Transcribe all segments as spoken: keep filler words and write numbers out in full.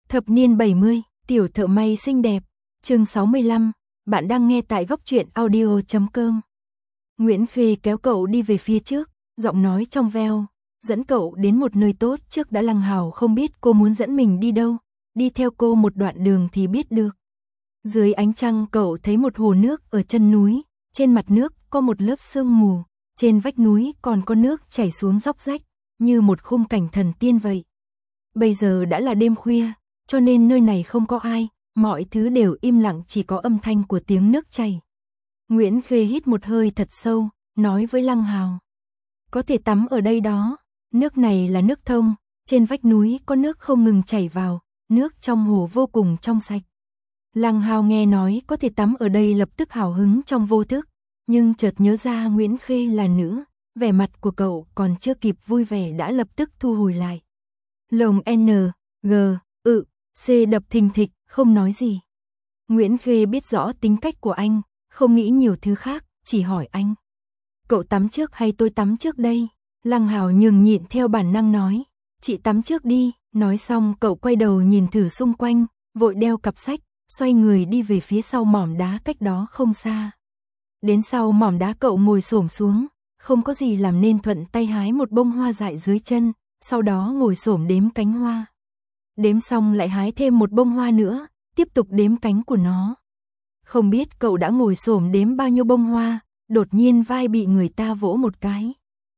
Thập niên bảy mươi, tiểu thợ may xinh đẹp, chương sáu mươi lăm, bạn đang nghe tại góc truyện audio chấm com. Nguyễn Khê kéo cậu đi về phía trước, giọng nói trong veo, dẫn cậu đến một nơi tốt. Trước đã Lăng Hào không biết cô muốn dẫn mình đi đâu, đi theo cô một đoạn đường thì biết được. Dưới ánh trăng cậu thấy một hồ nước ở chân núi, trên mặt nước có một lớp sương mù, trên vách núi còn có nước chảy xuống róc rách, như một khung cảnh thần tiên vậy. Bây giờ đã là đêm khuya, cho nên nơi này không có ai, mọi thứ đều im lặng, chỉ có âm thanh của tiếng nước chảy. Nguyễn Khê hít một hơi thật sâu, nói với Lăng Hào. Có thể tắm ở đây đó, nước này là nước thông, trên vách núi có nước không ngừng chảy vào, nước trong hồ vô cùng trong sạch. Lăng Hào nghe nói có thể tắm ở đây lập tức hào hứng trong vô thức, nhưng chợt nhớ ra Nguyễn Khê là nữ, vẻ mặt của cậu còn chưa kịp vui vẻ đã lập tức thu hồi lại. Lồng N, G, ự, C đập thình thịch, không nói gì. Nguyễn Khê biết rõ tính cách của anh, không nghĩ nhiều thứ khác, chỉ hỏi anh. Cậu tắm trước hay tôi tắm trước đây? Lăng Hào nhường nhịn theo bản năng nói. Chị tắm trước đi. Nói xong cậu quay đầu nhìn thử xung quanh, vội đeo cặp sách, xoay người đi về phía sau mỏm đá cách đó không xa. Đến sau mỏm đá cậu ngồi xổm xuống, không có gì làm nên thuận tay hái một bông hoa dại dưới chân, sau đó ngồi xổm đếm cánh hoa. Đếm xong lại hái thêm một bông hoa nữa, tiếp tục đếm cánh của nó. Không biết cậu đã ngồi xổm đếm bao nhiêu bông hoa, đột nhiên vai bị người ta vỗ một cái.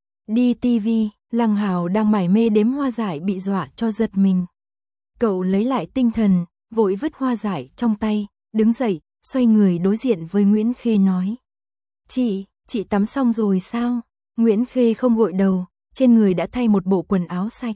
Đi tivi, Lăng Hào đang mải mê đếm hoa dại bị dọa cho giật mình. Cậu lấy lại tinh thần, vội vứt hoa dại trong tay, đứng dậy, xoay người đối diện với Nguyễn Khê nói. Chị, chị tắm xong rồi sao? Nguyễn Khê không gội đầu, trên người đã thay một bộ quần áo sạch.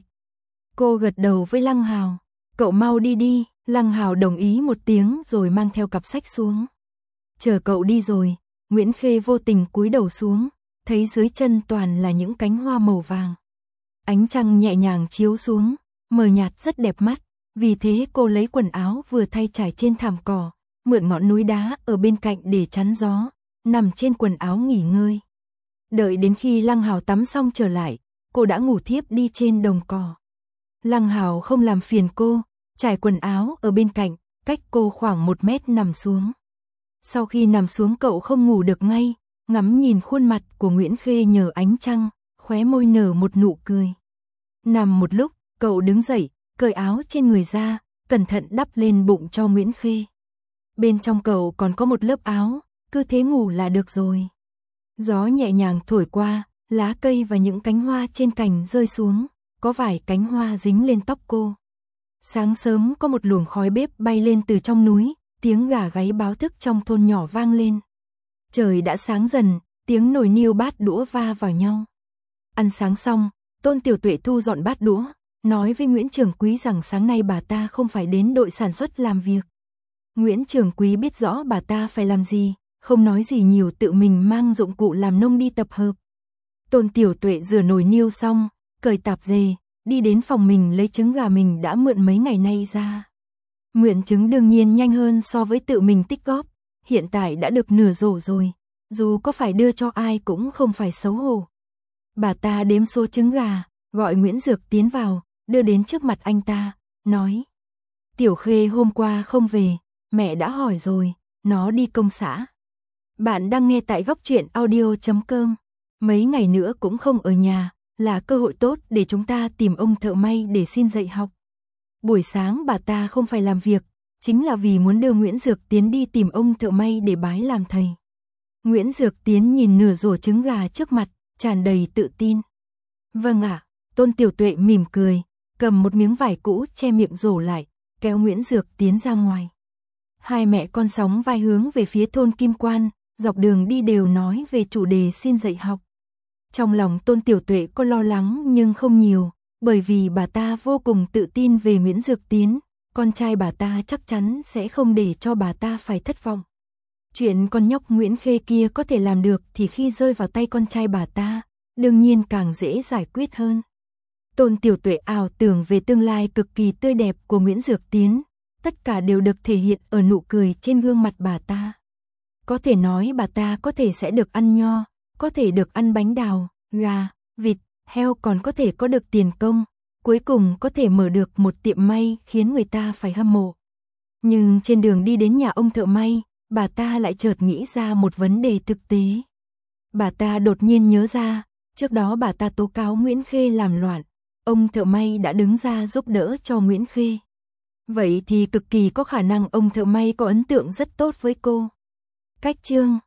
Cô gật đầu với Lăng Hào. Cậu mau đi đi. Lăng Hào đồng ý một tiếng rồi mang theo cặp sách xuống. Chờ cậu đi rồi, Nguyễn Khê vô tình cúi đầu xuống, thấy dưới chân toàn là những cánh hoa màu vàng. Ánh trăng nhẹ nhàng chiếu xuống, mờ nhạt rất đẹp mắt, vì thế cô lấy quần áo vừa thay trải trên thảm cỏ, mượn ngọn núi đá ở bên cạnh để chắn gió, nằm trên quần áo nghỉ ngơi. Đợi đến khi Lăng Hào tắm xong trở lại, cô đã ngủ thiếp đi trên đồng cỏ. Lăng Hào không làm phiền cô, trải quần áo ở bên cạnh, cách cô khoảng một mét nằm xuống. Sau khi nằm xuống cậu không ngủ được ngay, ngắm nhìn khuôn mặt của Nguyễn Khê nhờ ánh trăng, khóe môi nở một nụ cười. Nằm một lúc, cậu đứng dậy, cởi áo trên người ra, cẩn thận đắp lên bụng cho Nguyễn Khê. Bên trong cậu còn có một lớp áo, cứ thế ngủ là được rồi. Gió nhẹ nhàng thổi qua, lá cây và những cánh hoa trên cành rơi xuống, có vài cánh hoa dính lên tóc cô. Sáng sớm có một luồng khói bếp bay lên từ trong núi, tiếng gà gáy báo thức trong thôn nhỏ vang lên. Trời đã sáng dần, tiếng nồi niêu bát đũa va vào nhau. Ăn sáng xong, Tôn Tiểu Tuệ thu dọn bát đũa, nói với Nguyễn Trường Quý rằng sáng nay bà ta không phải đến đội sản xuất làm việc. Nguyễn Trường Quý biết rõ bà ta phải làm gì, không nói gì nhiều, tự mình mang dụng cụ làm nông đi tập hợp. Tôn Tiểu Tuệ rửa nồi niêu xong, cởi tạp dề, đi đến phòng mình lấy trứng gà mình đã mượn mấy ngày nay ra. Mượn trứng đương nhiên nhanh hơn so với tự mình tích góp, hiện tại đã được nửa rổ rồi, dù có phải đưa cho ai cũng không phải xấu hổ. Bà ta đếm số trứng gà, gọi Nguyễn Dược tiến vào, đưa đến trước mặt anh ta, nói. Tiểu Khê hôm qua không về, mẹ đã hỏi rồi, nó đi công xã. Bạn đang nghe tại góc truyện audio chấm com. Mấy ngày nữa cũng không ở nhà, là cơ hội tốt để chúng ta tìm ông thợ may để xin dạy học. Buổi sáng bà ta không phải làm việc, chính là vì muốn đưa Nguyễn Dược Tiến đi tìm ông thợ may để bái làm thầy. Nguyễn Dược Tiến nhìn nửa rổ trứng gà trước mặt, tràn đầy tự tin. Vâng ạ, Tôn Tiểu Tuệ mỉm cười, cầm một miếng vải cũ che miệng rổ lại, kéo Nguyễn Dược Tiến ra ngoài. Hai mẹ con sóng vai hướng về phía thôn Kim Quan, dọc đường đi đều nói về chủ đề xin dạy học. Trong lòng Tôn Tiểu Tuệ có lo lắng nhưng không nhiều, bởi vì bà ta vô cùng tự tin về Nguyễn Dược Tiến, con trai bà ta chắc chắn sẽ không để cho bà ta phải thất vọng. Chuyện con nhóc Nguyễn Khê kia có thể làm được thì khi rơi vào tay con trai bà ta, đương nhiên càng dễ giải quyết hơn. Tôn Tiểu Tuệ ảo tưởng về tương lai cực kỳ tươi đẹp của Nguyễn Dược Tiến, tất cả đều được thể hiện ở nụ cười trên gương mặt bà ta. Có thể nói bà ta có thể sẽ được ăn nho, có thể được ăn bánh đào, gà, vịt, heo, còn có thể có được tiền công, cuối cùng có thể mở được một tiệm may khiến người ta phải hâm mộ. Nhưng trên đường đi đến nhà ông thợ may, bà ta lại chợt nghĩ ra một vấn đề thực tế. Bà ta đột nhiên nhớ ra, trước đó bà ta tố cáo Nguyễn Khê làm loạn, ông thợ may đã đứng ra giúp đỡ cho Nguyễn Khê. Vậy thì cực kỳ có khả năng ông thợ may có ấn tượng rất tốt với cô. Cách chương